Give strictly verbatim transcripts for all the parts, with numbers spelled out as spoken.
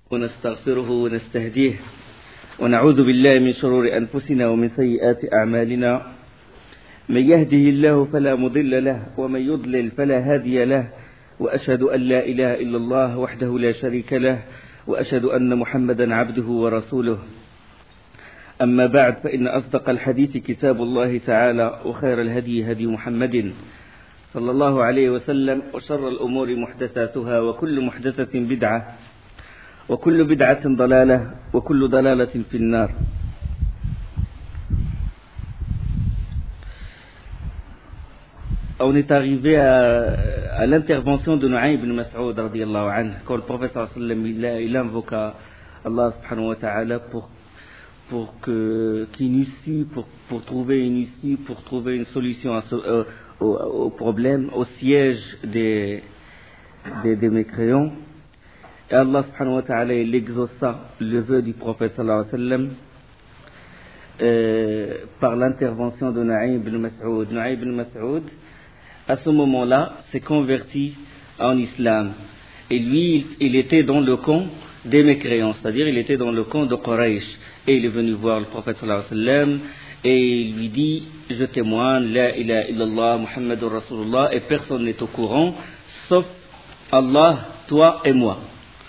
ونستغفره ونستهديه ونعوذ بالله من شرور أنفسنا ومن سيئات أعمالنا من يهده الله فلا مضل له ومن يضلل فلا هادي له وأشهد أن لا إله إلا الله وحده لا شريك له وأشهد أن محمدا عبده ورسوله أما بعد فإن أصدق الحديث كتاب الله تعالى وخير الهدي هدي محمد صلى الله عليه وسلم وشر الأمور محدثاتها وكل محدثة بدعة وكل بدعة ضلالة وكل ضلالة في النار. On est arrivé à, à l'intervention de Nu'aym ibn Mas'ud radiyallahu anhu, quand le prophète sallallahu alayhi wa sallam il, il invoqua Allah subhanahu wa ta'ala pour, pour que, qu'une issue, pour, pour trouver une issue, pour trouver une solution à ce, euh, au, au problème, au siège des, des, des mécréants. Et Allah subhanahu wa ta'ala il exauça le vœu du prophète sallallahu alayhi wa sallam euh, par l'intervention de Nu'aym ibn Mas'ud. Nu'aym ibn Mas'ud à ce moment-là, s'est converti en islam. Et lui, il, il était dans le camp des mécréants, c'est-à-dire il était dans le camp de Quraysh. Et il est venu voir le prophète sallallahu alayhi wa sallam et il lui dit, je témoigne, la ilaha illallah, Muhammadur Rasulullah, et personne n'est au courant, sauf Allah, toi et moi.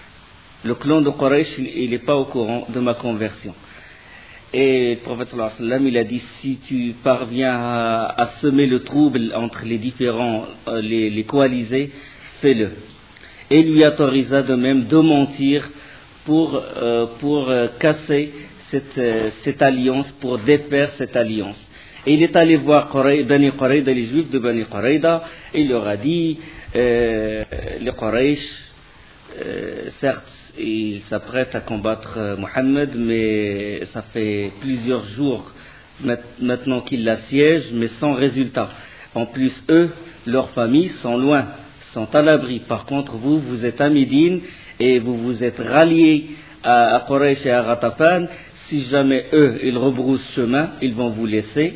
Le clan de Quraysh, il n'est pas au courant de ma conversion. Et le prophète sallallahu alayhi wa sallam, il a dit, si tu parviens à, à semer le trouble entre les différents, euh, les, les coalisés, fais-le. Et il lui autorisa de même de mentir pour, euh, pour euh, casser cette, euh, cette alliance, pour défaire cette alliance. Et il est allé voir Bani Qurayda, les juifs de Bani Qurayda, et il leur a dit, euh, les Quraysh, euh, certes, ils s'apprêtent à combattre Mohammed, mais ça fait plusieurs jours maintenant qu'ils l'assiègent, mais sans résultat. En plus, eux, leurs familles sont loin, sont à l'abri. Par contre, vous, vous êtes à Médine et vous vous êtes ralliés à, à Quraysh et à Ghatafan. Si jamais eux, ils rebroussent chemin, ils vont vous laisser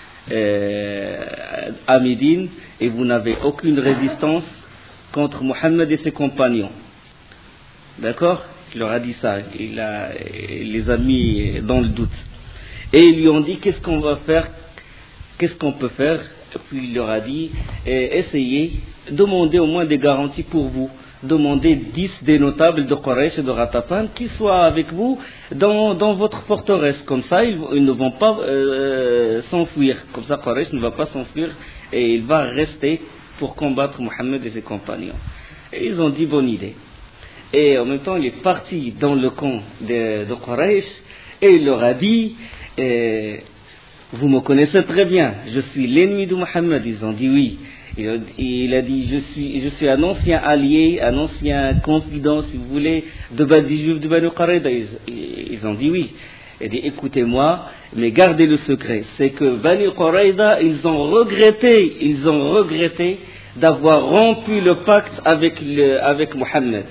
euh, à Médine et vous n'avez aucune résistance contre Mohammed et ses compagnons. D'accord? Il leur a dit ça, il, a, il les a mis dans le doute. Et ils lui ont dit, qu'est-ce qu'on va faire? Qu'est-ce qu'on peut faire? Et puis il leur a dit, eh, essayez, demandez au moins des garanties pour vous. Demandez dix des notables de Quraysh et de Ghatafan qui soient avec vous dans, dans votre forteresse. Comme ça, ils, ils ne vont pas euh, s'enfuir. Comme ça, Quraysh ne va pas s'enfuir et il va rester pour combattre Mohammed et ses compagnons. Et ils ont dit, bonne idée. Et en même temps, il est parti dans le camp de, de Quraysh et il leur a dit, eh, vous me connaissez très bien, je suis l'ennemi de Mohammed. Ils ont dit oui. Et il a dit, je suis, je suis un ancien allié, un ancien confident, si vous voulez, de des juifs de Bani Qurayda. Ils, ils ont dit oui. Il a dit, écoutez-moi, mais gardez le secret. C'est que Bani Qurayda, ils ont regretté, ils ont regretté d'avoir rompu le pacte avec, le, avec Mohammed.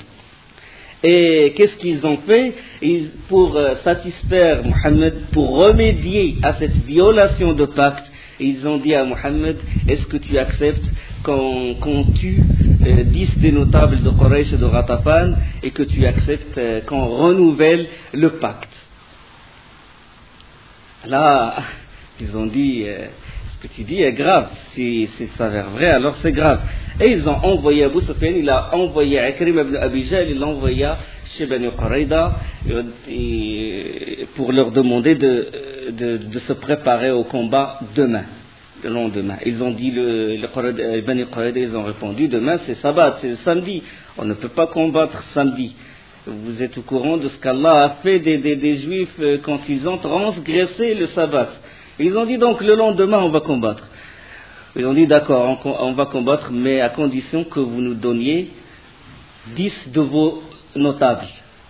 Et qu'est-ce qu'ils ont fait? Ils, pour euh, satisfaire Mohammed, pour remédier à cette violation de pacte, ils ont dit à Mohammed, est-ce que tu acceptes qu'on, qu'on tue euh, dix des notables de Quraysh et de Ghatafan et que tu acceptes euh, qu'on renouvelle le pacte? Là, ils ont dit, euh, ce que tu dis est grave, si, si ça s'avère vrai, alors c'est grave. Et ils ont envoyé Abu Sufyan, il a envoyé Ikrim ibn Abi Jahl, il l'a envoyé chez Bani Qurayda pour leur demander de, de, de se préparer au combat demain, le lendemain. Ils ont dit, le, le Bani Qurayda, ils ont répondu, demain c'est sabbat, c'est samedi, on ne peut pas combattre samedi. Vous êtes au courant de ce qu'Allah a fait des, des, des Juifs quand ils ont transgressé le sabbat. Ils ont dit donc le lendemain on va combattre. Ils ont dit d'accord, on, on va combattre, mais à condition que vous nous donniez dix de vos notables.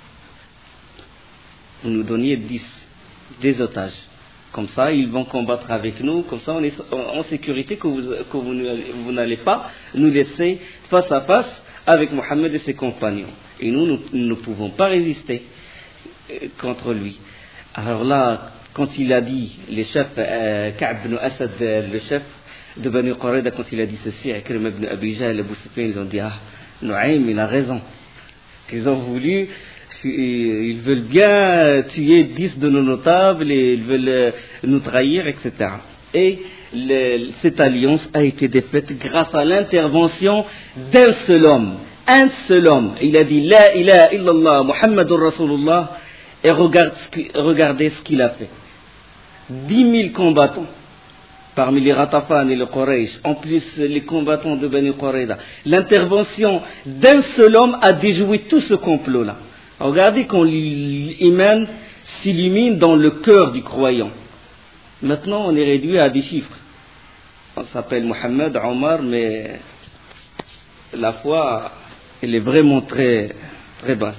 Vous nous donniez dix des otages. Comme ça, ils vont combattre avec nous, comme ça on est en sécurité que vous, que vous, vous n'allez pas nous laisser face à face avec Mohammed et ses compagnons. Et nous, nous ne pouvons pas résister contre lui. Alors là, quand il a dit, les chefs, euh, Ka'b ibn Asad, le chef de Bani Qurayda, quand il a dit ceci, Ikrim ibn Abi Jahl, Abu Sufyan, ils ont dit, ah, Nu'aym, il a raison. Ils ont voulu qu'ils veulent bien tuer dix de nos notables et ils veulent nous trahir, et cetera. Et le, cette alliance a été défaite grâce à l'intervention d'un seul homme. Un seul homme. Il a dit La ilaha illallah Muhammadur Rasulullah et regarde ce qui, regardez ce qu'il a fait. Dix mille combattants parmi les Ratafan et les Quraysh, en plus les combattants de Bani Qurayda. L'intervention d'un seul homme a déjoué tout ce complot-là. Regardez quand l'imam s'illumine dans le cœur du croyant. Maintenant, on est réduit à des chiffres. On s'appelle Mohammed, Omar, mais la foi, elle est vraiment très, très basse.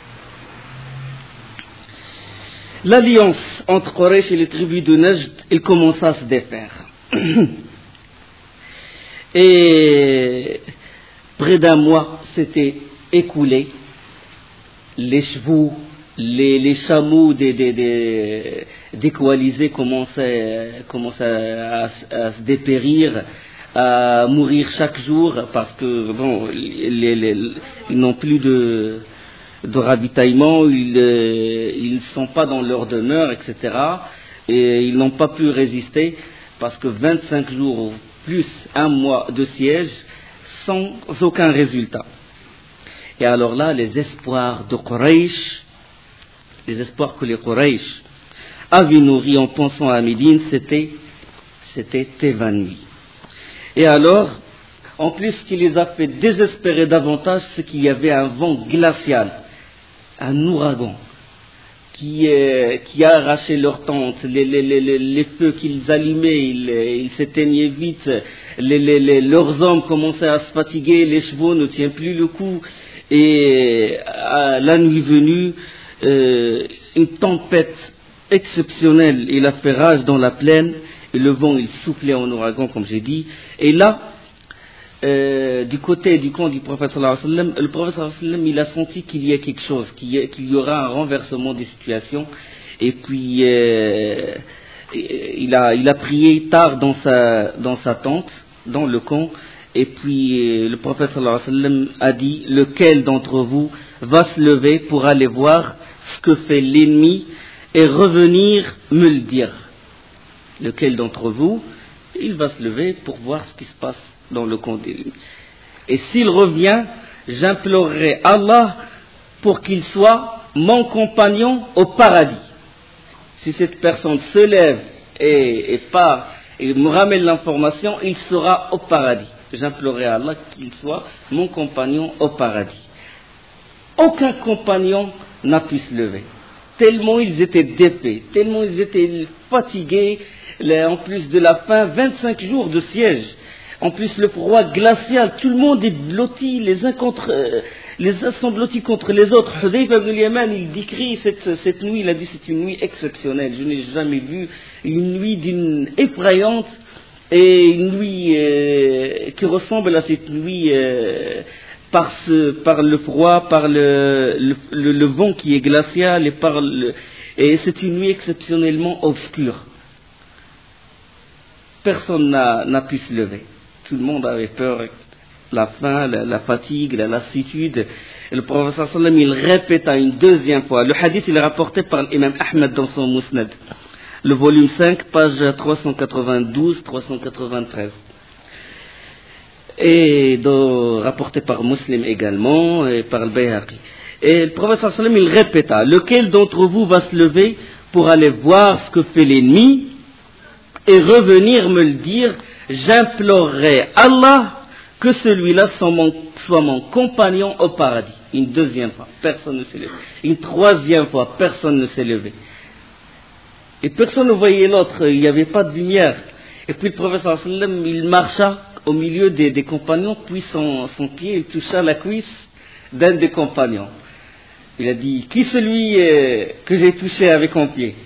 L'alliance entre Quraysh et les tribus de Najd, elle commença à se défaire. Et près d'un mois s'était écoulé. Les chevaux, les, les chameaux des, des, des, des coalisés commençaient, commençaient à, à, à se dépérir, à mourir chaque jour parce que bon, les, les, ils n'ont plus de, de ravitaillement, ils ne sont pas dans leur demeure, et cetera. Et ils n'ont pas pu résister parce que vingt-cinq jours plus un mois de siège sans aucun résultat. Et alors là, les espoirs de Quraysh, les espoirs que les Quraysh avaient nourris en pensant à Médine, c'était, c'était évanoui. Et alors, en plus, ce qui les a fait désespérer davantage, c'est qu'il y avait un vent glacial, un ouragan, qui, euh, qui a arraché leurs tentes, les, les, les, les feux qu'ils allumaient, ils, ils s'éteignaient vite, les, les, les, leurs hommes commençaient à se fatiguer, les chevaux ne tiennent plus le coup. Et à la nuit venue, euh, une tempête exceptionnelle, il a fait rage dans la plaine, et le vent il soufflait en ouragan, comme j'ai dit. Et là, euh, du côté du camp du prophète sallallahu alayhi wa sallam, le prophète sallallahu alayhi wa sallam, il a senti qu'il y a quelque chose, qu'il y, a, qu'il y aura un renversement des situations. Et puis, euh, il a, il a prié tard dans sa, dans sa tente, dans le camp. Et puis le prophète sallallahu alayhi wa sallam a dit, lequel d'entre vous va se lever pour aller voir ce que fait l'ennemi et revenir me le dire. Lequel d'entre vous, il va se lever pour voir ce qui se passe dans le camp de l'ennemi. Et s'il revient, j'implorerai Allah pour qu'il soit mon compagnon au paradis. Si cette personne se lève et, et part et me ramène l'information, il sera au paradis. J'implorerai à Allah qu'il soit mon compagnon au paradis. Aucun compagnon n'a pu se lever. Tellement ils étaient défaits, tellement ils étaient fatigués, en plus de la faim, vingt-cinq jours de siège. En plus le froid glacial, tout le monde est blotti, les uns contre, euh, les uns sont blottis contre les autres. Hudayfa ibn al-Yaman, il décrit cette, cette nuit, il a dit c'est une nuit exceptionnelle. Je n'ai jamais vu une nuit d'une effrayante. Et une nuit euh, qui ressemble à cette nuit euh, par, ce, par le froid, par le, le, le, le vent qui est glacial et par le, et c'est une nuit exceptionnellement obscure. Personne n'a, n'a pu se lever. Tout le monde avait peur, la faim, la, la fatigue, la lassitude. Et le prophète sallallahu alayhi wa sallam, il répéta une deuxième fois. Le hadith il est rapporté par l'imam Ahmed dans son Musnad. Le volume cinq, page trois cent quatre-vingt-douze à trois cent quatre-vingt-treize. Et de, rapporté par Muslim également, et par le Bayhaqi. Et le prophète sallallahu alayhi wa sallam, il répéta, lequel d'entre vous va se lever pour aller voir ce que fait l'ennemi et revenir me le dire, j'implorerai Allah que celui-là soit mon, soit mon compagnon au paradis. Une deuxième fois, personne ne s'est levé. Une troisième fois, personne ne s'est levé. Et personne ne voyait l'autre, il n'y avait pas de lumière. Et puis le prophète sallallahu alayhi wa sallam, il marcha au milieu des, des compagnons, puis son, son pied, il toucha la cuisse d'un des compagnons. Il a dit, qui celui euh, que j'ai touché avec mon pied?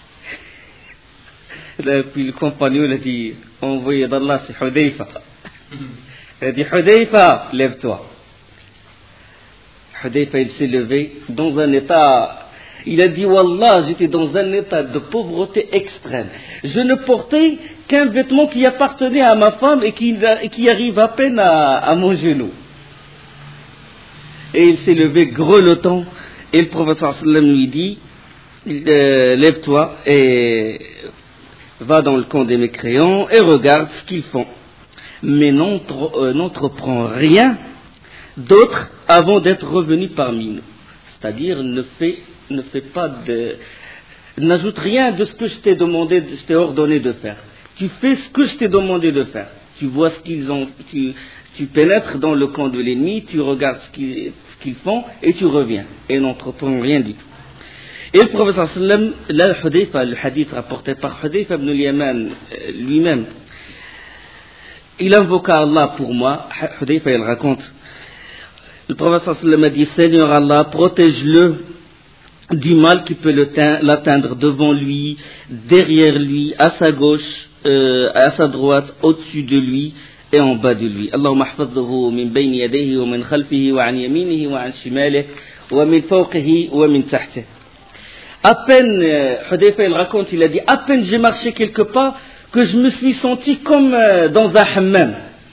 Et puis le compagnon, il a dit, envoyé d'Allah, c'est Hudayfa. Il a dit, Hudayfa, lève-toi. Hudayfa, il s'est levé dans un état... Il a dit, Wallah, j'étais dans un état de pauvreté extrême. Je ne portais qu'un vêtement qui appartenait à ma femme et qui, et qui arrive à peine à, à mon genou. Et il s'est levé grelottant Et le prophète sallam lui dit, euh, lève-toi et va dans le camp des mécréants et regarde ce qu'ils font. Mais n'entreprends rien d'autre avant d'être revenu parmi nous. C'est-à-dire, ne fais, ne fais pas de, n'ajoute rien de ce que je t'ai demandé, je t'ai ordonné de faire. Tu fais ce que je t'ai demandé de faire. Tu vois ce qu'ils ont, tu, tu pénètres dans le camp de l'ennemi, tu regardes ce qu'ils, ce qu'ils font et tu reviens. Et n'entreprends rien du tout. Et le prophète sallam, là, Hudayfa, le hadith rapporté par Hudayfa ibn al-Yaman lui-même, il invoqua Allah pour moi. Hudayfa, il raconte, le prophète sallam a dit, Seigneur Allah, protège-le du mal qui peut l'atteindre devant lui, derrière lui, à sa gauche, euh, à sa droite, au-dessus de lui et en bas de lui. Allahumma hafadhu min bayni yadayhi wa min khalfihi wa an yaminihi wa an shimalihi wa min fawqihi wa min tahtihi. À peine, Hudayfa il raconte, il a dit, à peine j'ai marché quelque part que je me suis senti comme euh, dans un hammam.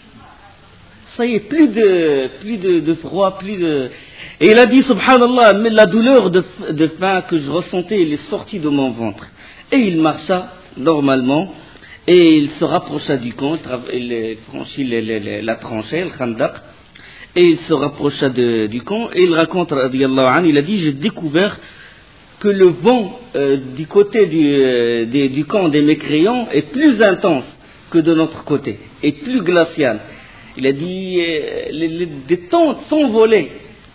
Ça y est, plus de, plus de, de froid, plus de... Et il a dit, subhanallah, mais la douleur de, de faim que je ressentais, elle est sortie de mon ventre. Et il marcha normalement, et il se rapprocha du camp, il franchit les, les, les, la tranchée, le khandaq, et il se rapprocha de, du camp, et il raconte, radiyallahu anhu, il a dit, j'ai découvert que le vent euh, du côté du, euh, des, du camp des mécréants est plus intense que de notre côté, et plus glacial. Il a dit, euh, les, les, des tentes s'envolaient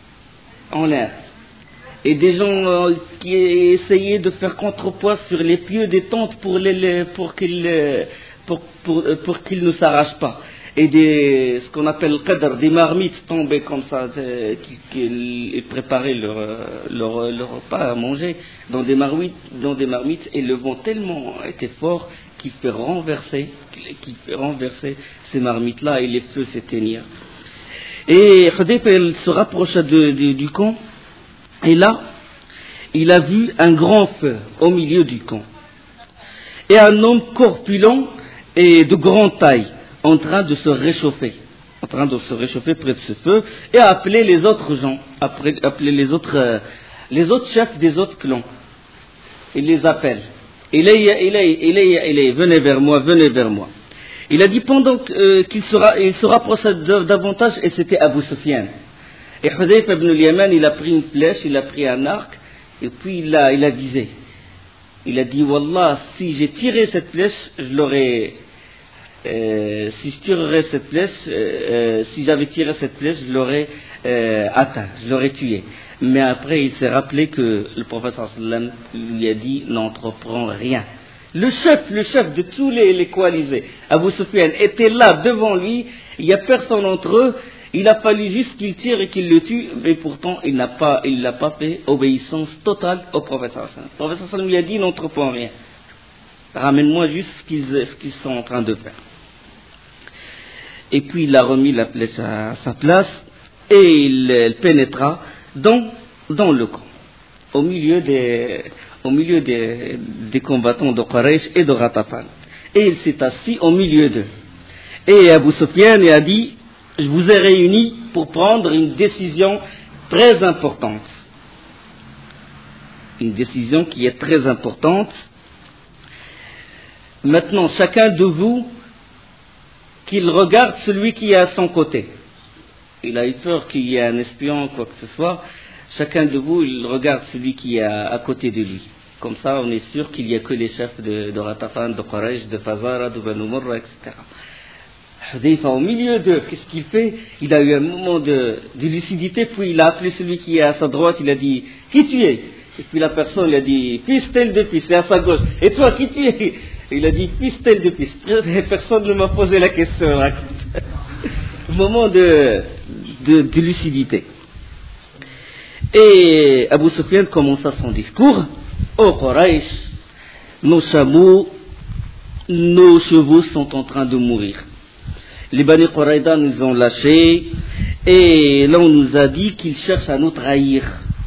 en l'air. Et des gens euh, qui essayaient de faire contrepoids sur les pieux des tentes pour, les, les, pour qu'ils pour, pour, pour qu'ils ne s'arrachent pas. Et des, ce qu'on appelle le qadr, des marmites tombaient comme ça, euh, qui, qui, et préparaient leur, leur, leur repas à manger dans des marmites, dans des marmites, et le vent tellement était fort qu'il fait renverser, qu'il fait renverser ces marmites-là, et les feux s'éteignirent. Et Hudayfa se rapprocha de, de, du camp, et là, il a vu un grand feu au milieu du camp, et un homme corpulent et de grande taille, en train de se réchauffer, en train de se réchauffer près de ce feu, et a appelé les autres gens, après, appeler les autres, euh, les autres chefs des autres clans. Il les appelle. Il est, il est, il est, il est, venez vers moi, venez vers moi. Il a dit pendant euh, qu'il sera, il se rapprocha davantage, et c'était Abu Sufyan. Et Hudayfa ibn al-Yaman, il a pris une flèche, il a pris un arc, et puis il a, il a visé. Il a dit, Wallah, si j'ai tiré cette flèche, je l'aurais... Euh, si je tirerais cette flèche, euh, euh, si j'avais tiré cette flèche, je l'aurais euh, atteint, je l'aurais tué. Mais après, il s'est rappelé que le prophète sallam lui a dit, n'entreprends rien. Le chef, le chef de tous les, les coalisés, Abu Sufyan, était là devant lui, il n'y a personne entre eux, il a fallu juste qu'il tire et qu'il le tue, mais pourtant il n'a pas, il n'a pas fait obéissance totale au prophète sallam. Le prophète sallam lui a dit, n'entreprends rien. Ramène-moi juste ce qu'ils, ce qu'ils sont en train de faire. Et puis il a remis la flèche à sa place et il, il pénétra dans, dans le camp, au milieu des, au milieu des, des combattants de Quraysh et de Ghatafan. Et il s'est assis au milieu d'eux. Et Abu Sufyan a dit, je vous ai réunis pour prendre une décision très importante. Une décision qui est très importante. Maintenant, chacun de vous, qu'il regarde celui qui est à son côté. Il a eu peur qu'il y ait un espion, quoi que ce soit. Chacun de vous, il regarde celui qui est à, à côté de lui. Comme ça, on est sûr qu'il n'y a que les chefs de, de Ghatafan, de Quraysh, de Fazara, de Banu Murra, et cetera. Hudayfa, au milieu d'eux, qu'est-ce qu'il fait? Il a eu un moment de, de lucidité, puis il a appelé celui qui est à sa droite, il a dit, qui tu es? Et puis la personne, il a dit, fils tel de fils, c'est à sa gauche. Et toi, qui tu es? Il a dit, fils tel de fils. Personne ne m'a posé la question. Moment de, de, de lucidité. Et Abu Sufyan commença son discours. Ô Quraysh, nos chameaux, nos chevaux sont en train de mourir. Les Bani Qurayda nous ont lâchés et là on nous a dit qu'ils cherchent à nous trahir.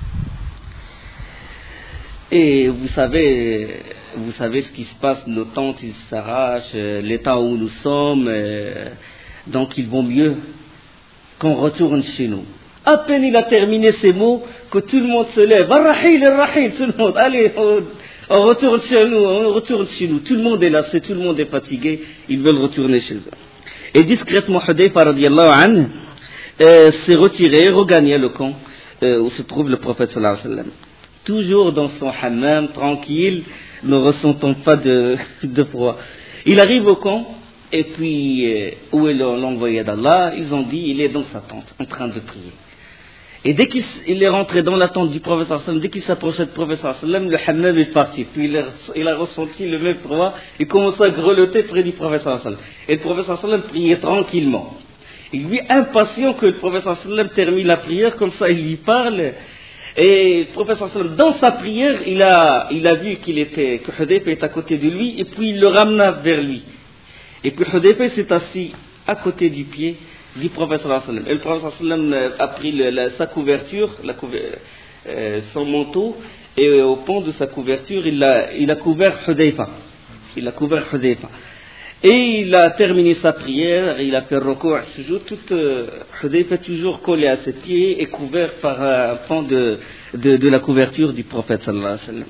Et vous savez, vous savez ce qui se passe, nos tentes ils s'arrachent, l'état où nous sommes, donc il vaut mieux qu'on retourne chez nous. À peine il a terminé ces mots, que tout le monde se lève. Ar-Rahil, Ar-Rahil, tout le monde. Allez, on, on retourne chez nous, on retourne chez nous. Tout le monde est lassé, tout le monde est fatigué. Ils veulent retourner chez eux. Et discrètement, Hudayfa radiallahu anhu euh, s'est retiré, regagné le camp euh, où se trouve le prophète sallallahu alayhi wa sallam. Toujours dans son hammam, tranquille, ne ressentant pas de, de froid. Il arrive au camp, et puis euh, où est l'envoyé d'Allah? Ils ont dit, il est dans sa tente, en train de prier. Et dès qu'il il est rentré dans la tente du prophète sallallahu alayhi wa sallam, dès qu'il s'approchait du prophète sallallahu alayhi wa sallam, le hammam est parti. Puis il a, il a ressenti le même froid, il commence à grelotter près du prophète sallallahu alayhi wa sallam. Et le prophète sallallahu alayhi wa sallam priait tranquillement. Il lui impatient que le prophète sallallahu alayhi wa sallam termine la prière, comme ça il lui parle. Et le prophète sallallahu alayhi wa sallam, dans sa prière, il a, il a vu qu'il était, que Hudayfa est à côté de lui, et puis il le ramena vers lui. Et puis Hudayfa s'est assis à côté du pied du prophète sallallahu alayhi wa sallam. Et le prophète sallallahu alayhi wa sallam a pris le, la, sa couverture, la couver, euh, son manteau, et au pont de sa couverture, il a, il a couvert Hudayfa. Il a couvert Hudayfa. Et il a terminé sa prière, il a fait recours à ce jour, tout euh, Hudayfa toujours collé à ses pieds et couvert par un pont de, de, de la couverture du prophète sallallahu alayhi wa sallam.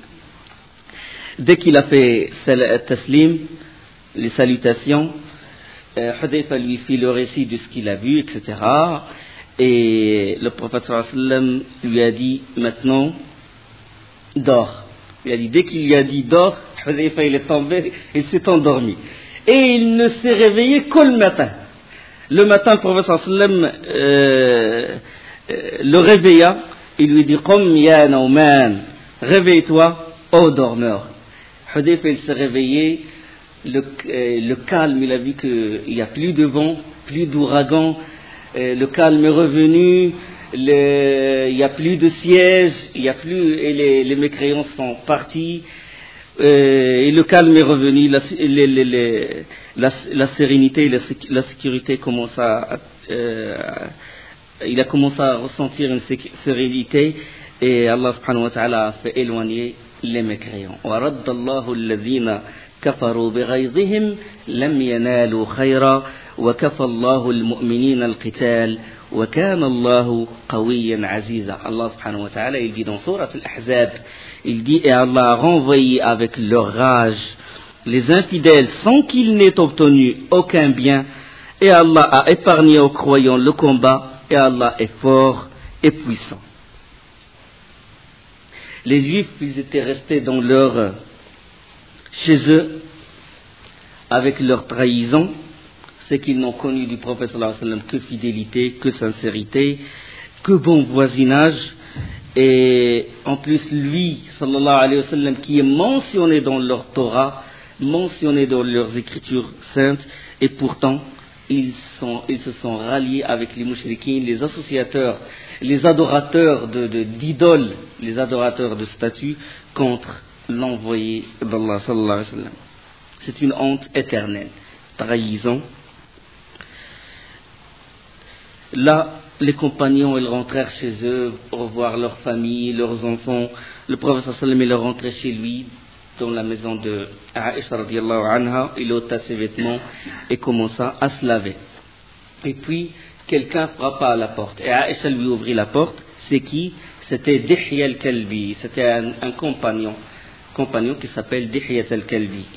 Dès qu'il a fait taslim, les salutations, euh, Hudayfa lui fit le récit de ce qu'il a vu, et cetera. Et le prophète sallallahu alayhi wa sallam lui a dit, maintenant, dors. Il a dit, dès qu'il lui a dit dors, Hudayfa il est tombé, il s'est endormi. Et il ne s'est réveillé que le matin. Le matin, le prophète sallallahu alayhi wa sallam euh, euh, le réveilla, il lui dit, Qum ya Nauman, réveille-toi, ô dormeur. Hudayfa il s'est réveillé, le, euh, le calme, il a vu qu'il n'y a plus de vent, plus d'ouragan, euh, le calme est revenu, le, il n'y a plus de siège, il y a plus, et les, les mécréants sont partis. Euh, et le calme est revenu, la, les, les, les, la, la sérénité et la, la sécurité commence à, euh, il a commencé à ressentir une sérénité et Allah subhanahu wa ta'ala a fait éloigner les mécréants. وَرَدَّ اللَّهُ الَّذِينَ كَفَرُوا بِغَيْظِهِمْ لَمْ يَنَالُوا خَيْرًا وَكَفَى اللَّهُ الْمُؤْمِنِينَ الْقِتَالَ وَكَانَ اللَّهُ قَوِيًّا عَزِيزًا. Allah subhanahu wa ta'ala il dit dans Sourate Al-Ahzab, il dit, et Allah a renvoyé avec leur rage les infidèles sans qu'ils n'aient obtenu aucun bien, et Allah a épargné aux croyants le combat, et Allah est fort et puissant. Les Juifs, ils étaient restés dans leur, chez eux, avec leur trahison, c'est qu'ils n'ont connu du prophète sallallahu alayhi wa sallam que fidélité, que sincérité, que bon voisinage. Et en plus, lui, sallallahu alayhi wa sallam, qui est mentionné dans leur Torah, mentionné dans leurs écritures saintes, et pourtant, ils, sont, ils se sont ralliés avec les mouchriquins, les associateurs, les adorateurs de, de, d'idoles, les adorateurs de statues, contre l'envoyé d'Allah, sallallahu alayhi wa sallam. C'est une honte éternelle, trahison. Là, les compagnons, ils rentrèrent chez eux pour revoir leur famille, leurs enfants. Le prophète sallallahu alayhi wa sallam, il est rentré chez lui, dans la maison de Aïcha radiallahu anha. Il ôta ses vêtements et commença à se laver. Et puis, quelqu'un frappa à la porte. Et Aïcha lui ouvrit la porte. C'est qui? C'était Dihya al-Kalbi. C'était un, un compagnon, compagnon qui s'appelle Dihya al-Kalbi.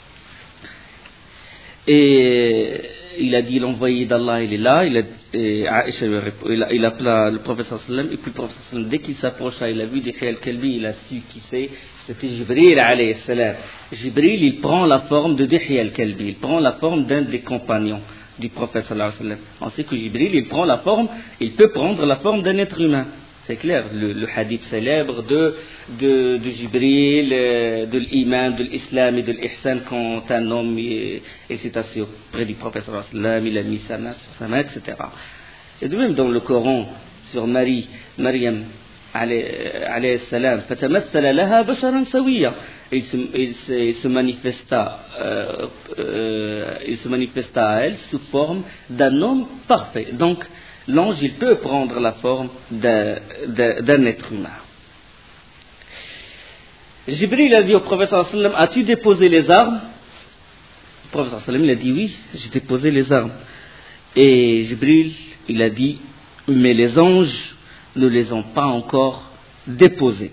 Et il a dit, l'envoyé d'Allah, il est là. Il a, et Aïcha, il, a, il appela le prophète sallallahu alayhi wa sallam. Et puis le prophète sallallahu alayhi wa sallam, dès qu'il s'approcha, il a vu Dihya al-Kalbi, il a su qui c'est. C'était Jibril alayhi salam. Jibril, il prend la forme de Dihya al-Kalbi. Il prend la forme d'un des compagnons du prophète sallallahu alayhi wa sallam. On sait que Jibril, il prend la forme, il peut prendre la forme d'un être humain. C'est clair, le, le hadith célèbre de, de, de Jibril, de l'iman, de l'islam et de l'ihsan, quand un homme est, est s'est assis auprès du prophète sallallahu alayhi wa sallam, il a mis sa main sur sa main, et cetera. Et de même dans le Coran, sur Marie, Maryam, alayhi salam, fatamassala laha basharan sawiya. Il se, il se, il se manifesta, euh, euh, il se manifesta à elle sous forme d'un homme parfait. Donc, l'ange, il peut prendre la forme d'un, d'un, d'un être humain. Jibril a dit au prophète sallallahu alayhi wa sallam, as-tu déposé les armes? Le prophète sallallahu alayhi wa sallam, il a dit oui, j'ai déposé les armes. Et Jibril, il a dit, mais les anges ne les ont pas encore déposés.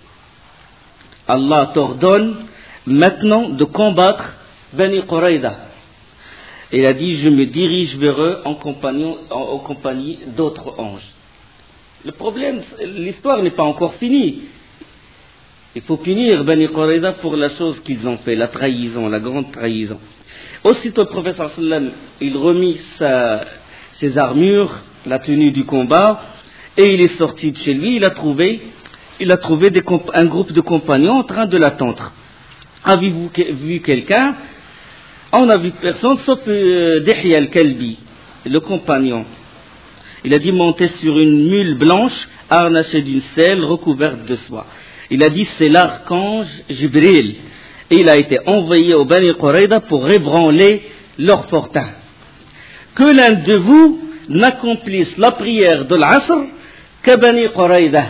Allah t'ordonne maintenant de combattre Bani Quraïda. Il a dit, je me dirige vers eux en compagnie, en, en compagnie d'autres anges. Le problème, l'histoire n'est pas encore finie. Il faut punir Bani Quraïda pour la chose qu'ils ont fait, la trahison, la grande trahison. Aussitôt le prophète sallallahu alayhi wa sallam, il remit sa, ses armures, la tenue du combat, et il est sorti de chez lui, il a trouvé, il a trouvé des, un groupe de compagnons en train de l'attendre. Avez-vous vu quelqu'un? On n'a vu personne sauf euh, Dihya al-Kalbi, le compagnon. Il a dit monter sur une mule blanche, harnachée d'une selle recouverte de soie. Il a dit c'est l'archange Jibril. Et il a été envoyé au Bani Quraïda pour ébranler leur fortin. Que l'un de vous n'accomplisse la prière de l'Asr que Bani Quraïda.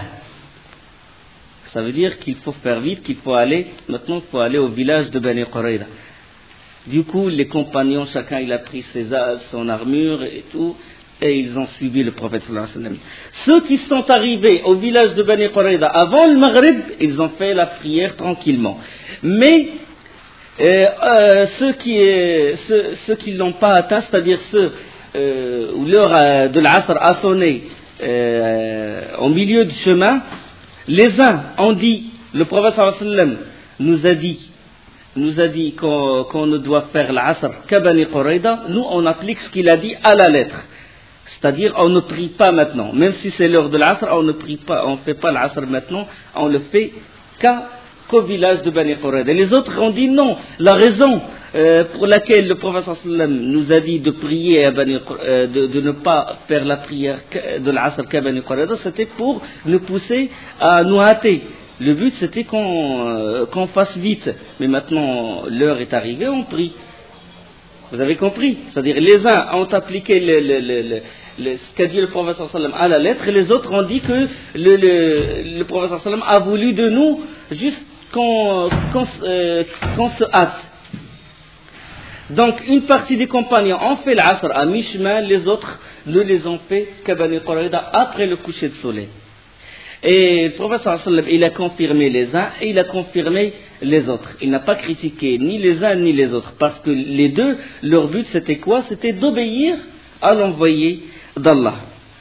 Ça veut dire qu'il faut faire vite, qu'il faut aller, maintenant il faut aller au village de Bani Quraïda. Du coup, les compagnons, chacun il a pris ses, son armure et tout, et ils ont suivi le prophète sallallahu alayhi wa sallam. Ceux qui sont arrivés au village de Bani Quraïda avant le Maghrib, ils ont fait la prière tranquillement. Mais euh, euh, ceux qui euh, ceux, ceux qui l'ont pas atteint, c'est-à-dire ceux euh, où l'heure euh, de l'Asr a sonné euh, au milieu du chemin, les uns ont dit, le prophète sallallahu alayhi wa sallam nous a dit, nous a dit qu'on, qu'on ne doit faire l'Asr qu'à Bani Quraïda. Nous on applique ce qu'il a dit à la lettre. C'est-à-dire, on ne prie pas maintenant. Même si c'est l'heure de l'Asr, on ne prie pas, on ne fait pas l'Asr maintenant, on le fait qu'à, qu'au village de Bani Quraïda. Et les autres ont dit non. La raison euh, pour laquelle le prophète sallallahu alayhi wa sallam nous a dit de prier à Bani euh, de, de ne pas faire la prière de l'Asr qu'à Bani Quraïda, c'était pour nous pousser à nous hâter. Le but, c'était qu'on, euh, qu'on fasse vite. Mais maintenant, l'heure est arrivée, on prie. Vous avez compris? C'est-à-dire, les uns ont appliqué le, le, le, le, le, ce qu'a dit le prophète sallallahu alayhi wa sallam à la lettre, et les autres ont dit que le, le, le prophète sallallahu alayhi wa sallam a voulu de nous juste qu'on, qu'on, euh, qu'on se hâte. Donc, une partie des compagnons ont fait l'Asr à mi-chemin, les autres ne les ont fait qu'à Bani Quraïda après le coucher de soleil. Et le prophète sallallahu alayhi wa sallam, il a confirmé les uns et il a confirmé les autres. Il n'a pas critiqué ni les uns ni les autres, parce que les deux, leur but c'était quoi? C'était d'obéir à l'envoyé d'Allah.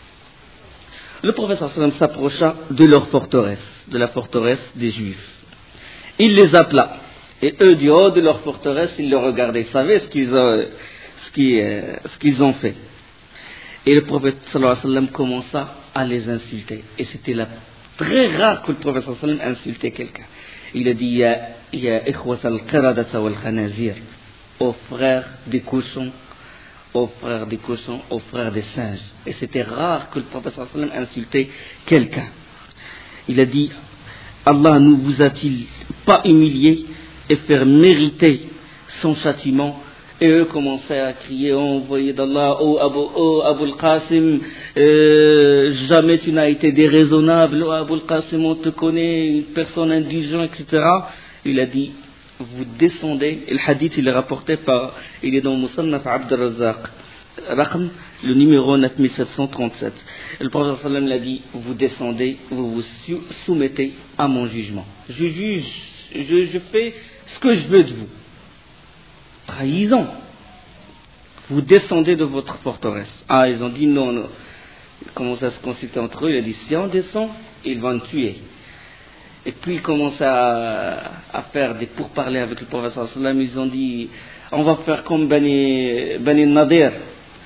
Le prophète sallallahu alayhi wa sallam s'approcha de leur forteresse, de la forteresse des Juifs. Il les appela, et eux du haut de leur forteresse, ils le regardaient, ils savaient ce qu'ils ont, ce qu'ils, euh, ce qu'ils ont fait. Et le prophète sallallahu alayhi wa sallam commença à les insulter. Et c'était la très rare que le prophète sallallahu alayhi wa sallam insultait quelqu'un. Il a dit ya ya ikhwat al-qiradata wal khanazir, aux frères des cochons, aux frères des cochons, aux frères des singes. Et c'était rare que le prophète sallallahu alayhi wa sallam insultait quelqu'un. Il a dit Allah ne vous a-t-il pas humilié et faire mériter son châtiment? Et eux commençaient à crier, oh envoyé d'Allah, oh Abu, oh Abu al-Qasim, euh, jamais tu n'as été déraisonnable, oh Abu al-Qasim, on te connaît, une personne indulgente, et cetera. Il a dit, vous descendez, et le hadith il est rapporté par, il est dans Musannaf Abd al-Razzaq, Raqm, le numéro neuf mille sept cent trente-sept. Et le prophète sallam l'a dit, vous descendez, vous vous soumettez à mon jugement. Je juge, je, je fais ce que je veux de vous. Trahison. Vous descendez de votre forteresse. Ah, ils ont dit non, non. Ils commencent à se consulter entre eux. Il a dit si on descend, ils vont nous tuer. Et puis ils commencent à, à faire des pourparlers avec le prophète sallallahu alayhi wa sallam. Ils ont dit on va faire comme Bani, Bani Nadir.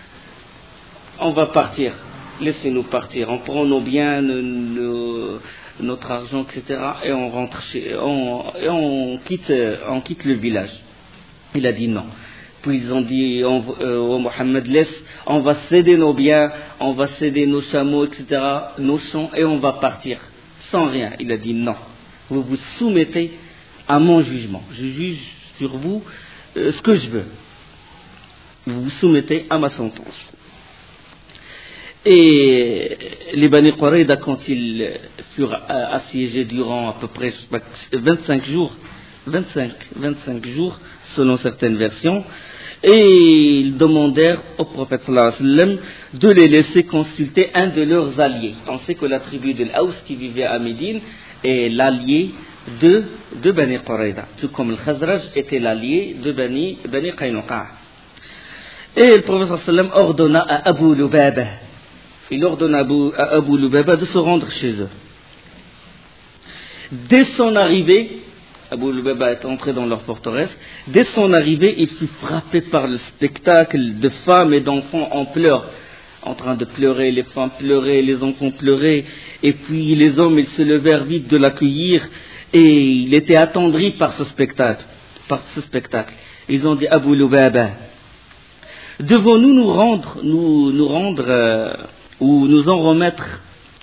On va partir. Laissez-nous partir. On prend nos biens, nos, nos, notre argent, et cetera. Et on rentre chez, on, et on quitte, on quitte le village. Il a dit non. Puis ils ont dit on, euh, oh Mohammed, laisse, on va céder nos biens, on va céder nos chameaux, et cetera, nos champs, et on va partir sans rien. Il a dit non. Vous vous soumettez à mon jugement. Je juge sur vous euh, ce que je veux. Vous vous soumettez à ma sentence. Et les Bani Quraïda, quand ils furent assiégés durant à peu près vingt-cinq jours, vingt-cinq, vingt-cinq jours, selon certaines versions, Et ils demandèrent au prophète sallallahu alayhi wa sallam de les laisser consulter un de leurs alliés. On sait que la tribu de l'Aous qui vivait à Médine est l'allié de, de Bani Qurayza, tout comme le Khazraj était l'allié de Bani, Bani Qaynuqa. Et le prophète sallallahu alayhi wa sallam ordonna à Abu Lubaba, il ordonna à Abu, à Abu Lubaba de se rendre chez eux. Dès son arrivée, Abu Lubaba est entré dans leur forteresse. Dès son arrivée, il fut frappé par le spectacle de femmes et d'enfants en pleurs, en train de pleurer, les femmes pleuraient, les enfants pleuraient, et puis les hommes, ils se levèrent vite de l'accueillir, et il était attendri par ce spectacle, par ce spectacle. Ils ont dit, Abu Lubaba, devons-nous nous rendre, nous, nous rendre, euh, ou nous en remettre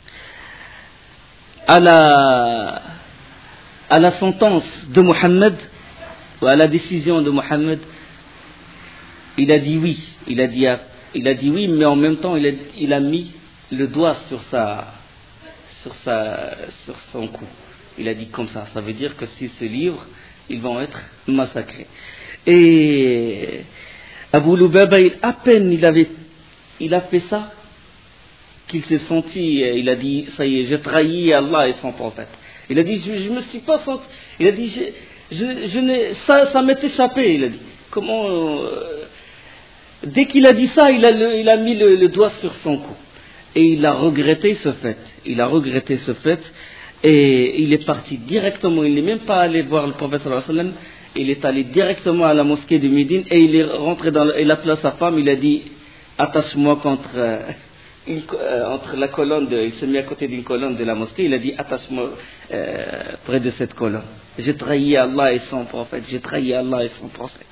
à la, à la sentence de Mohammed, ou à la décision de Mohammed? Il a dit oui, il a dit, il a dit oui, mais en même temps il a, il a mis le doigt sur sa, sur sa, sur son cou. Il a dit comme ça, ça veut dire que s'ils se livrent, ils vont être massacrés. Et Abu Lubaba, il, à peine il avait, il a fait ça, qu'il s'est senti, il a dit, ça y est, j'ai trahi Allah et son prophète. Il a dit, je, je me suis pas senti, il a dit, je, je, je n'ai, ça, ça m'est échappé, il a dit. Comment, euh, dès qu'il a dit ça, il a, le, il a mis le, le doigt sur son cou. Et il a regretté ce fait, il a regretté ce fait, et il est parti directement, il n'est même pas allé voir le prophète sallallahu alayhi wa sallam, il est allé directement à la mosquée de Médine, et il est rentré dans, il a appelé sa femme, il a dit, attache-moi contre, euh, Une, euh, entre la colonne, de, il s'est mis à côté d'une colonne de la mosquée, il a dit attache-moi euh, près de cette colonne. J'ai trahi Allah et son prophète, j'ai trahi Allah et son prophète.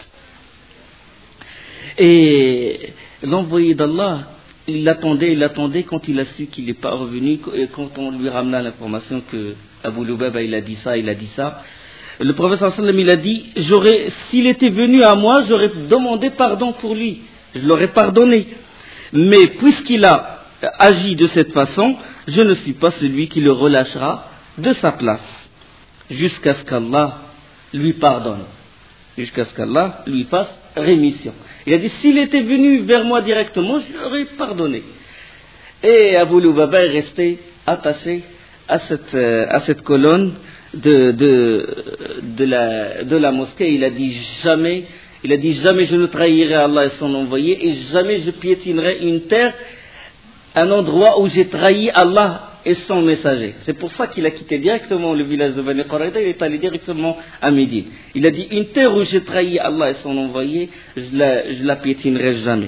Et l'envoyé d'Allah, il l'attendait, il l'attendait quand il a su qu'il n'est pas revenu, et quand on lui ramena l'information que Abu Lubaba il a dit ça, il a dit ça. Le prophète sallallahu alayhi wa sallam il a dit, j'aurais, s'il était venu à moi, j'aurais demandé pardon pour lui, je l'aurais pardonné. Mais puisqu'il a agit de cette façon, je ne suis pas celui qui le relâchera de sa place, jusqu'à ce qu'Allah lui pardonne, jusqu'à ce qu'Allah lui fasse rémission. Il a dit, s'il était venu vers moi directement, je lui aurais pardonné. Et Abu Lubaba est resté attaché à cette, à cette colonne de, de, de, la, de la mosquée. Il a dit jamais, il a dit jamais je ne trahirai Allah et son envoyé, et jamais je piétinerai une terre, un endroit où j'ai trahi Allah et son messager. C'est pour ça qu'il a quitté directement le village de Bani Qurayza, il est allé directement à Médine. Il a dit, une terre où j'ai trahi Allah et son envoyé, je la, je la piétinerai jamais.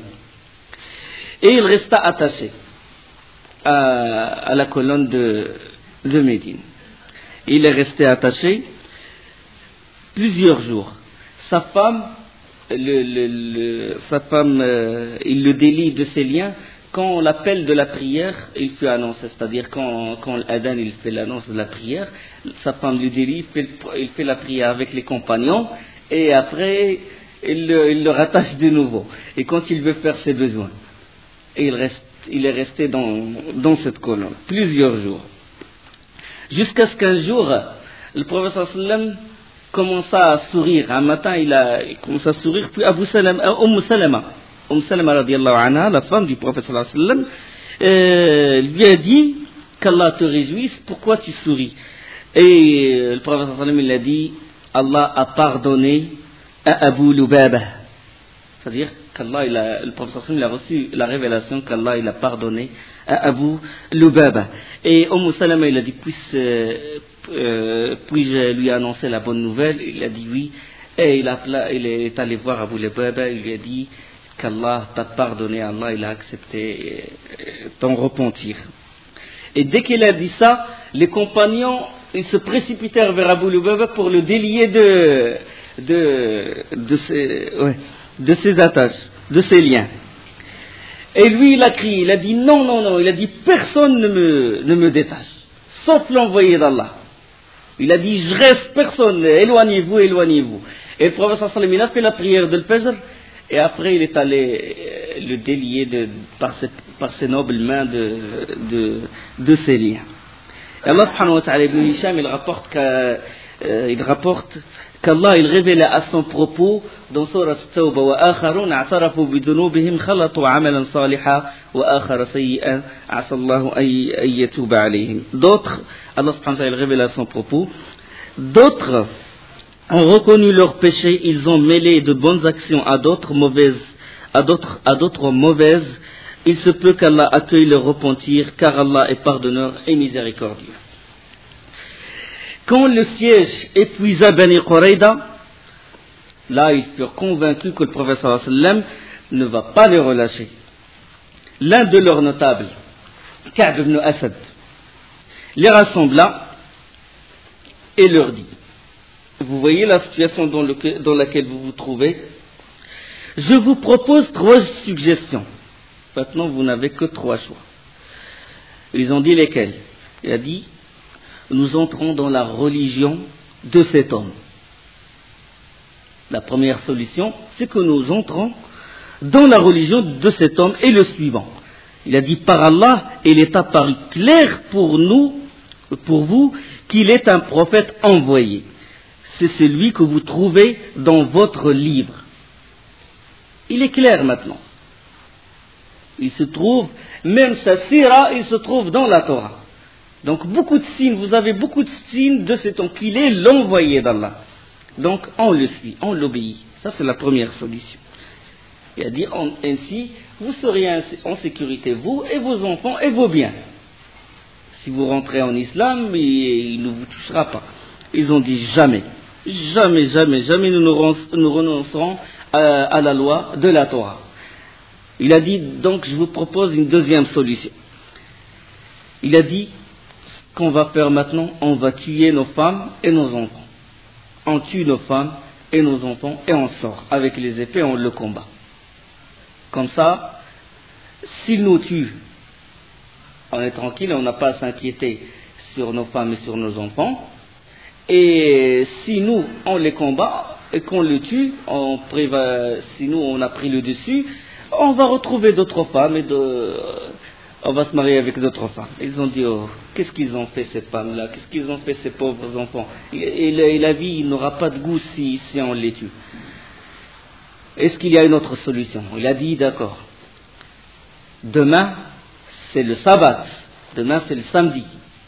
Et il resta attaché à, à la colonne de, de Médine. Il est resté attaché plusieurs jours. Sa femme, le, le, le, sa femme euh, il le délie de ses liens. Quand l'appel de la prière, il fut annoncé, c'est-à-dire quand, quand l'adhan il fait l'annonce de la prière, sa femme lui dit, il fait, il fait la prière avec les compagnons, et après, il, il le rattache de nouveau. Et quand il veut faire ses besoins, et il, reste, il est resté dans, dans cette colonne, plusieurs jours. Jusqu'à ce qu'un jour, le prophète sallallahu alayhi wa sallam commença à sourire. Un matin, il a il commencé à sourire, puis Abu Salama, Umm Salama, Umm Salama radiallahu anha, la femme du prophète sallallahu alayhi wa sallam, euh, lui a dit qu'Allah te réjouisse, pourquoi tu souris? Et le prophète sallallahu alayhi wa sallam il a dit, Allah a pardonné à Abu Lubaba. C'est-à-dire qu'Allah, il a, le prophète sallallahu alayhi wa sallam il a reçu la révélation qu'Allah il a pardonné à Abu Lubaba. Et Umm Salama il a dit, puisse, euh, euh, puis-je lui annoncer la bonne nouvelle? Il a dit oui. Et il, a, il est allé voir Abu Lubaba, il lui a dit qu'Allah t'a pardonné, Allah il a accepté ton repentir. Et dès qu'il a dit ça, les compagnons ils se précipitèrent vers Abu Lubaba pour le délier de, de, de, ses, ouais, de ses attaches, de ses liens. Et lui il a crié, il a dit non, non, non, il a dit personne ne me, ne me détache, sauf l'envoyé d'Allah. Il a dit je reste, personne, éloignez-vous, éloignez-vous. Et le prophète sallallahu alayhi wa sallam il a fait la prière de l'Fajr. Et après, il est allé le délier de, par, ses, par ses nobles mains de, de, de ses liens. Et Allah subhanahu wa ta'ala, Ibn Hisham, il rapporte que euh, il rapporte qu'Allah il révèle à son propos dans Surat Tawbah وآخرون اعترفوا بذنوبهم خلطوا عملا صالحا وآخر سيئا عسى الله أن يتوب عليهم. D'autres, Allah subhanahu wa ta'ala il révèle à son propos, d'autres ont reconnu leurs péchés, ils ont mêlé de bonnes actions à d'autres mauvaises, à d'autres, à d'autres mauvaises. Il se peut qu'Allah accueille leur repentir, car Allah est pardonneur et miséricordieux. Quand le siège épuisa Bani Qurayda, là ils furent convaincus que le prophète sallallahu alayhi wa sallam ne va pas les relâcher. L'un de leurs notables, Ka'b ibn Asad, les rassembla et leur dit: vous voyez la situation dans, le, dans laquelle vous vous trouvez, je vous propose trois suggestions. Maintenant vous n'avez que trois choix. Ils ont dit lesquels? Il a dit: nous entrons dans la religion de cet homme. La première solution, c'est que nous entrons dans la religion de cet homme et le suivant. Il a dit: par Allah, il est apparu clair pour nous, pour vous, qu'il est un prophète envoyé. C'est celui que vous trouvez dans votre livre. Il est clair maintenant. Il se trouve, même sa sira, il se trouve dans la Torah. Donc beaucoup de signes, vous avez beaucoup de signes de cet homme, qu'il est l'envoyé d'Allah. Donc on le suit, on l'obéit. Ça c'est la première solution. Il a dit ainsi, vous serez en sécurité, vous et vos enfants et vos biens. Si vous rentrez en islam, il ne vous touchera pas. Ils ont dit jamais, jamais, jamais, jamais nous nous renoncerons à, à la loi de la Torah. Il a dit donc je vous propose une deuxième solution. Il a dit: qu'on va faire maintenant, on va tuer nos femmes et nos enfants. On tue nos femmes et nos enfants et on sort avec les épées, on le combat. Comme ça, s'ils nous tuent, on est tranquille, on n'a pas à s'inquiéter sur nos femmes et sur nos enfants. Et si nous, on les combat et qu'on le tue, on préva, si nous, on a pris le dessus, on va retrouver d'autres femmes et de... on va se marier avec d'autres femmes. Ils ont dit: oh, qu'est-ce qu'ils ont fait ces femmes-là? Qu'est-ce qu'ils ont fait ces pauvres enfants? Et, et, et la vie n'aura pas de goût si, si on les tue. Est-ce qu'il y a une autre solution? Il a dit: d'accord. Demain, c'est le sabbat. Demain, c'est le samedi.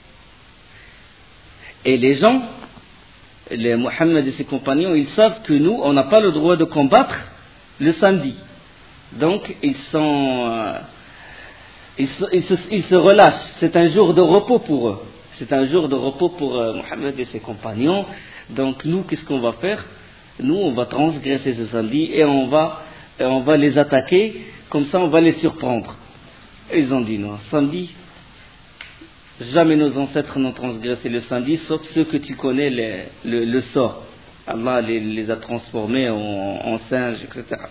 Et les gens, les Mohammed et ses compagnons, ils savent que nous, on n'a pas le droit de combattre le samedi. Donc, ils sont... Euh, Ils se, ils, se, ils se relâchent, c'est un jour de repos pour eux, c'est un jour de repos pour euh, Mohammed et ses compagnons. Donc nous, qu'est-ce qu'on va faire? Nous, on va transgresser ce samedi et on va, et on va les attaquer, comme ça on va les surprendre. Et ils ont dit: non, samedi, jamais nos ancêtres n'ont transgressé le samedi, sauf ceux que tu connais, les, le, le sort. Allah les, les a transformés en, en singes, et cetera.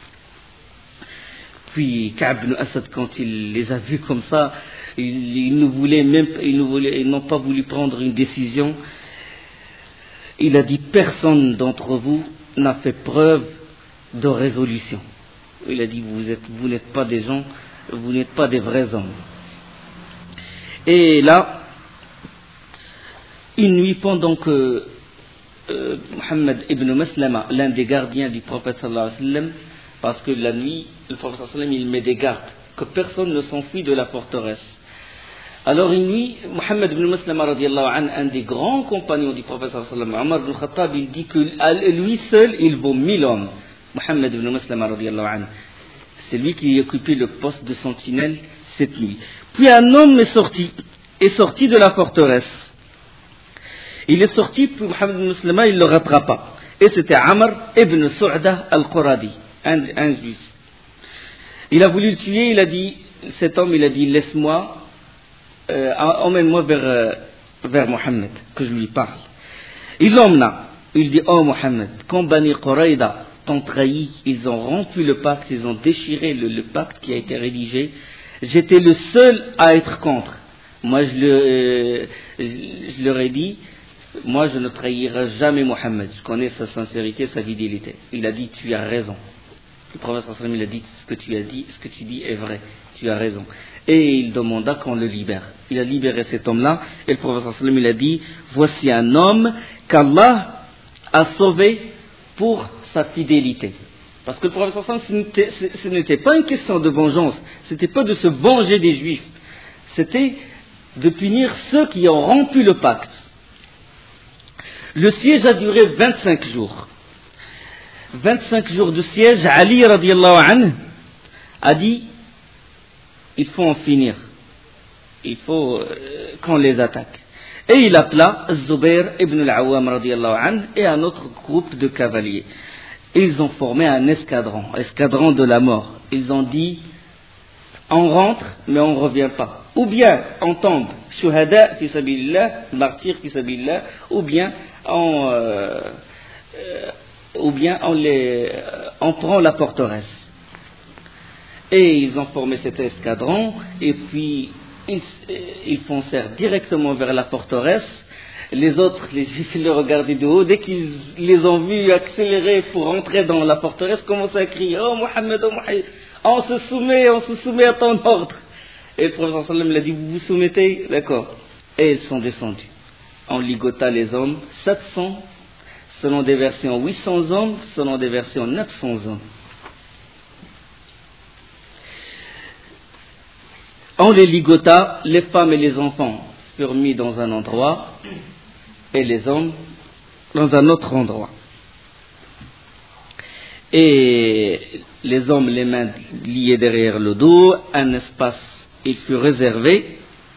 Puis Ka'b ibn Asad, quand il les a vus comme ça, ils, ils ne voulaient même, ils ne voulaient, ils n'ont pas voulu prendre une décision. Il a dit: personne d'entre vous n'a fait preuve de résolution. Il a dit: vous êtes, vous n'êtes pas des gens, vous n'êtes pas des vrais hommes. Et là, une nuit, pendant que euh, Muhammad ibn Maslama, l'un des gardiens du prophète sallallahu alayhi wa sallam, parce que la nuit, le prophète sallallahu alayhi wa sallam, il met des gardes, que personne ne s'enfuit de la forteresse. Alors une nuit, Muhammad ibn Maslama radiallahu anhu, un des grands compagnons du prophète sallallahu alayhi wa sallam, Omar ibn Khattab, il dit que lui seul, il vaut mille hommes. Muhammad ibn Maslama radiallahu anhu, c'est lui qui occupait le poste de sentinelle cette nuit. Puis un homme est sorti, est sorti de la forteresse. Il est sorti, puis Muhammad ibn Maslama, il le rattrapa. Et c'était Amr ibn Su'da al-Quradi, un, un juif. Il a voulu le tuer, il a dit, cet homme, il a dit: laisse-moi, euh, emmène-moi vers, euh, vers Mohammed, que je lui parle. Il l'emmena. Il dit: oh Mohammed, quand Bani Qurayda t'ont trahi, ils ont rompu le pacte, ils ont déchiré le, le pacte qui a été rédigé. J'étais le seul à être contre. Moi, je, le, euh, je, je leur ai dit: moi, je ne trahirai jamais Mohammed. Je connais sa sincérité, sa fidélité. Il a dit: tu as raison. Le prophète sallallahu alayhi wa sallam, il a dit: ce que tu as dit, ce que tu dis est vrai. Tu as raison. et il demanda qu'on le libère. Il a libéré cet homme-là, et le prophète sallam il a dit, voici un homme qu'Allah a sauvé pour sa fidélité. Parce que le prophète sallam, ce n'était, ce n'était pas une question de vengeance, c'était pas de se venger des juifs, c'était de punir ceux qui ont rompu le pacte. Le siège a duré vingt-cinq jours. vingt-cinq jours de siège, Ali radiallahu anhu a dit, il faut en finir. Il faut euh, qu'on les attaque. Et il appela Zubair ibn al-Awwam radiallahu anhu et un autre groupe de cavaliers. Et ils ont formé un escadron, escadron de la mort. Ils ont dit, on rentre, mais on ne revient pas. Ou bien on tombe, shuhada fi sabilillah, martyr fi sabilillah, ou bien on, euh, euh, ou bien on, les, on prend la forteresse. Et ils ont formé cet escadron, et puis ils, ils foncèrent directement vers la forteresse. Les autres, les juifs, ils les regardaient de haut. Dès qu'ils les ont vus accélérer pour entrer dans la forteresse, commençaient à crier, oh Mohammed, oh Mohammed, on se soumet, on se soumet à ton ordre. Et le prophète sallam a dit, vous vous soumettez? D'accord. Et ils sont descendus. On ligota les hommes, sept cents, selon des versions huit cents hommes, selon des versions neuf cents hommes. On les ligota, les femmes et les enfants furent mis dans un endroit, et les hommes dans un autre endroit. Et les hommes, les mains liées derrière le dos, un espace, il fut réservé.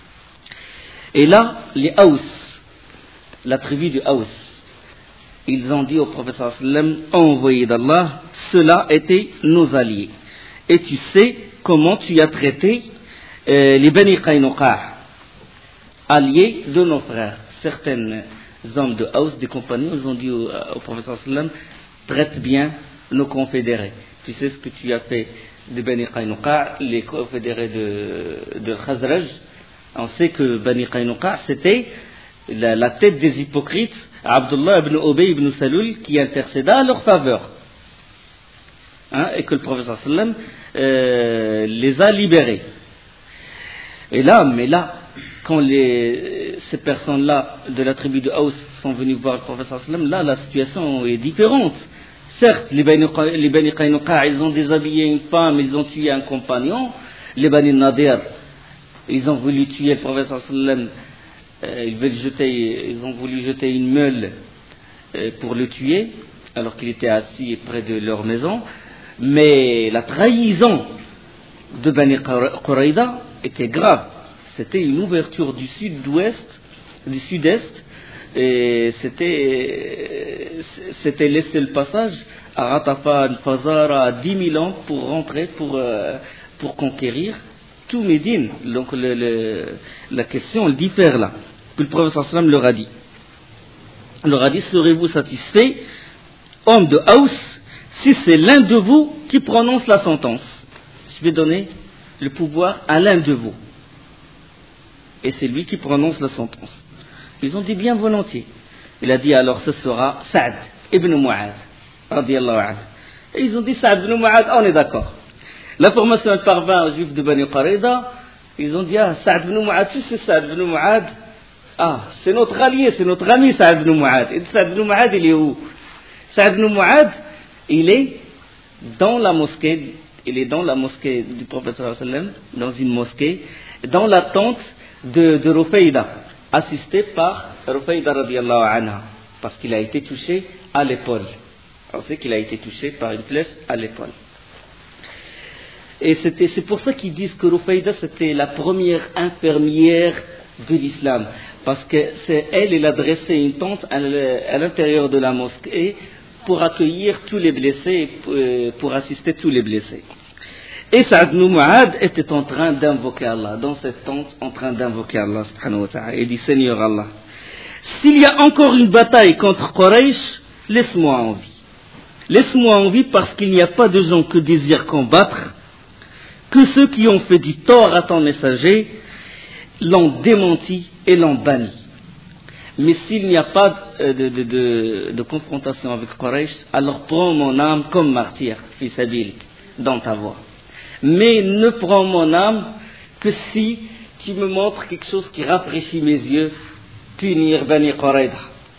Et là, les Haous, la tribu du Haous, ils ont dit au prophète sallallahu alayhi wa sallam, envoyé d'Allah, ceux-là étaient nos alliés. Et tu sais comment tu as traité euh, les Bani Qaynuqa, alliés de nos frères. Certains hommes de Haous, des compagnons, ils ont dit au, au prophète sallallahu alayhi wa sallam, traite bien nos confédérés. Tu sais ce que tu as fait de Bani Qaynuqa, les confédérés de, de Khazraj. On sait que Bani Qaynuqa, c'était la, la tête des hypocrites, Abdullah ibn Ubay ibn Salul, qui intercéda à leur faveur. Hein, et que le prophète sallallahu alayhi wa sallam euh, les a libérés. Et là, mais là, quand les, ces personnes-là de la tribu de Haous sont venues voir le prophète sallallahu alayhi wa sallam, là, la situation est différente. Certes, les Bani Qaynuqa, ils ont déshabillé une femme, ils ont tué un compagnon. Les Bani Nadir, ils ont voulu tuer le prophète sallallahu alayhi wa sallam, euh, ils, veulent jeter, ils ont voulu jeter une meule euh, pour le tuer, alors qu'il était assis près de leur maison. Mais la trahison de Bani Qurayza était grave. C'était une ouverture du sud-ouest, du sud-est, et c'était, c'était laisser le passage à Ratafan, Fazara, à dix mille ans pour rentrer, pour, euh, pour conquérir tout Médine. Donc le, le, la question elle diffère là. Puis le prophète sallallahu alayhi wa sallam leur a dit, leur a dit, serez-vous satisfait, homme de Haous, si c'est l'un de vous qui prononce la sentence? Je vais donner le pouvoir à l'un de vous. Et c'est lui qui prononce la sentence. Ils ont dit bien volontiers. Il a dit alors ce sera Saad ibn Mu'adh radiyallahu anhu. Et ils ont dit Saad ibn Mu'adh, on est d'accord. L'information elle parvint aux juifs de Bani Qurayza. Ils ont dit ah Saad ibn Mu'adh, si c'est Saad ibn Mu'adh, ah c'est notre allié, c'est notre ami Saad ibn Mu'adh. Et Saad ibn Mu'adh il est où? Saad ibn Mu'adh il est dans la mosquée, il est dans la mosquée du prophète sallallahu alayhi wa sallam, dans une mosquée, dans la tente de, de Rufayda, assisté par Rufayda radiallahu anha, parce qu'il a été touché à l'épaule. On sait qu'il a été touché par une flèche à l'épaule. Et c'était, c'est pour ça qu'ils disent que Rufayda c'était la première infirmière de l'islam, parce que c'est elle, elle a dressé une tente à l'intérieur de la mosquée pour accueillir tous les blessés, pour assister tous les blessés. Et Saad ibn Mu'adh était en train d'invoquer Allah, dans cette tente, en train d'invoquer Allah, subhanahu wa ta'ala. Il dit, Seigneur Allah, s'il y a encore une bataille contre Quraysh, laisse-moi en vie. Laisse-moi en vie parce qu'il n'y a pas de gens que désirent combattre, que ceux qui ont fait du tort à ton messager l'ont démenti et l'ont banni. Mais s'il n'y a pas de, de, de, de confrontation avec Quraysh, alors prends mon âme comme martyr, fi sabil, dans ta voie. Mais ne prends mon âme que si tu me montres quelque chose qui rafraîchit mes yeux, punir Bani Qurayda.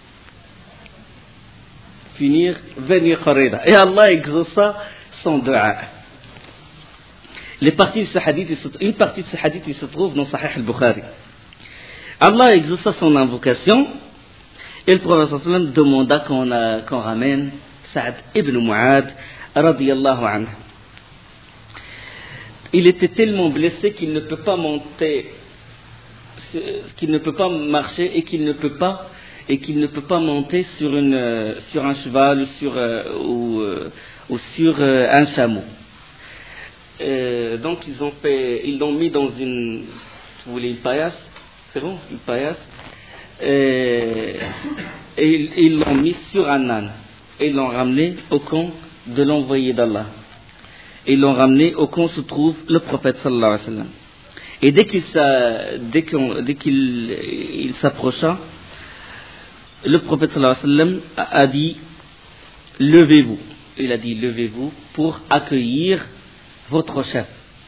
Punir Bani Qurayda. Et Allah exauça son dua. Les parties de ce hadith, une partie de ce hadith il se trouve dans Sahih al-Bukhari. Allah exauça son invocation et le prophète sallam demanda qu'on, a, qu'on ramène Sa'd ibn Mu'ad radiyallahu anhu. Il était tellement blessé qu'il ne peut pas monter, qu'il ne peut pas marcher et qu'il ne peut pas et qu'il ne peut pas monter sur une sur un cheval ou sur ou, ou sur un chameau. Euh, donc ils ont fait, ils l'ont mis dans une, vous voulez une paillasse, c'est bon, une paillasse, et, et ils l'ont mis sur un âne et ils l'ont ramené au camp de l'envoyé d'Allah. Et ils l'ont ramené au camp où se trouve le prophète sallallahu alayhi wa sallam. Et dès qu'il, dès qu'il, dès qu'il il s'approcha, le prophète sallallahu alayhi wa sallam a, a dit levez-vous. Il a dit levez-vous pour accueillir votre chef.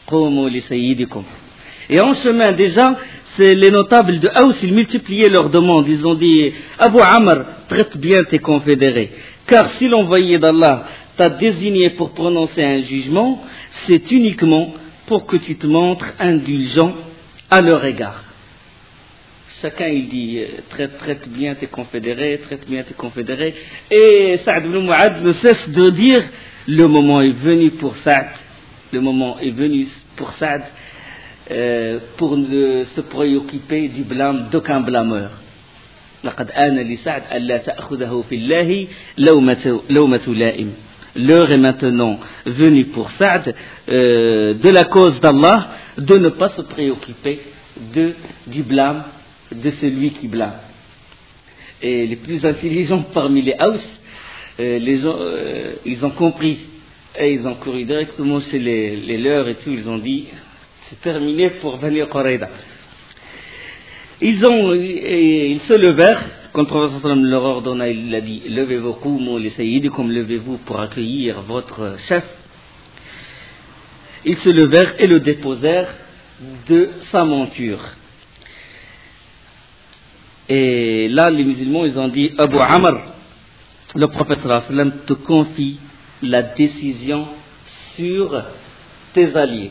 Et en chemin déjà, c'est les notables de Aous, ils multipliaient leurs demandes. Ils ont dit Abu Amr, traite bien tes confédérés. Car si l'envoyé d'Allah t'a désigné pour prononcer un jugement, c'est uniquement pour que tu te montres indulgent à leur égard. Chacun il dit traite, traite bien tes confédérés, traite bien tes confédérés. Et Sa'd ibn Mu'ad ne cesse de dire le moment est venu pour Sa'd, le moment est venu pour Sa'd euh, pour ne se préoccuper du blâme d'aucun blâmeur. لقد آن لسعد ألا تأخذه في الله لومة لومة لائم. L'heure est maintenant venue pour Sa'd, euh, de la cause d'Allah, de ne pas se préoccuper de, du blâme de celui qui blâme. Et les plus intelligents parmi les Haus, euh, les gens, euh, ils ont compris et ils ont couru directement chez les, les leurs et tout. Ils ont dit c'est terminé pour Bani Qurayda. Ils ont, et, ils se levèrent. Quand le prophète sallam leur ordonna, il a dit levez-vous, qumu li sayyidikum, levez-vous pour accueillir votre chef. Ils se levèrent et le déposèrent de sa monture. Et là, les musulmans, ils ont dit Abu Amr, le prophète sallallahu alayhi wa sallam te confie la décision sur tes alliés.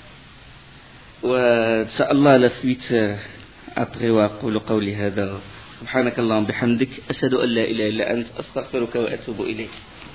Inch'Allah, la suite après وأقول قولي هذا سبحانك اللهم بحمدك أشهد أن لا إله إلا أنت أستغفرك وأتوب إليك.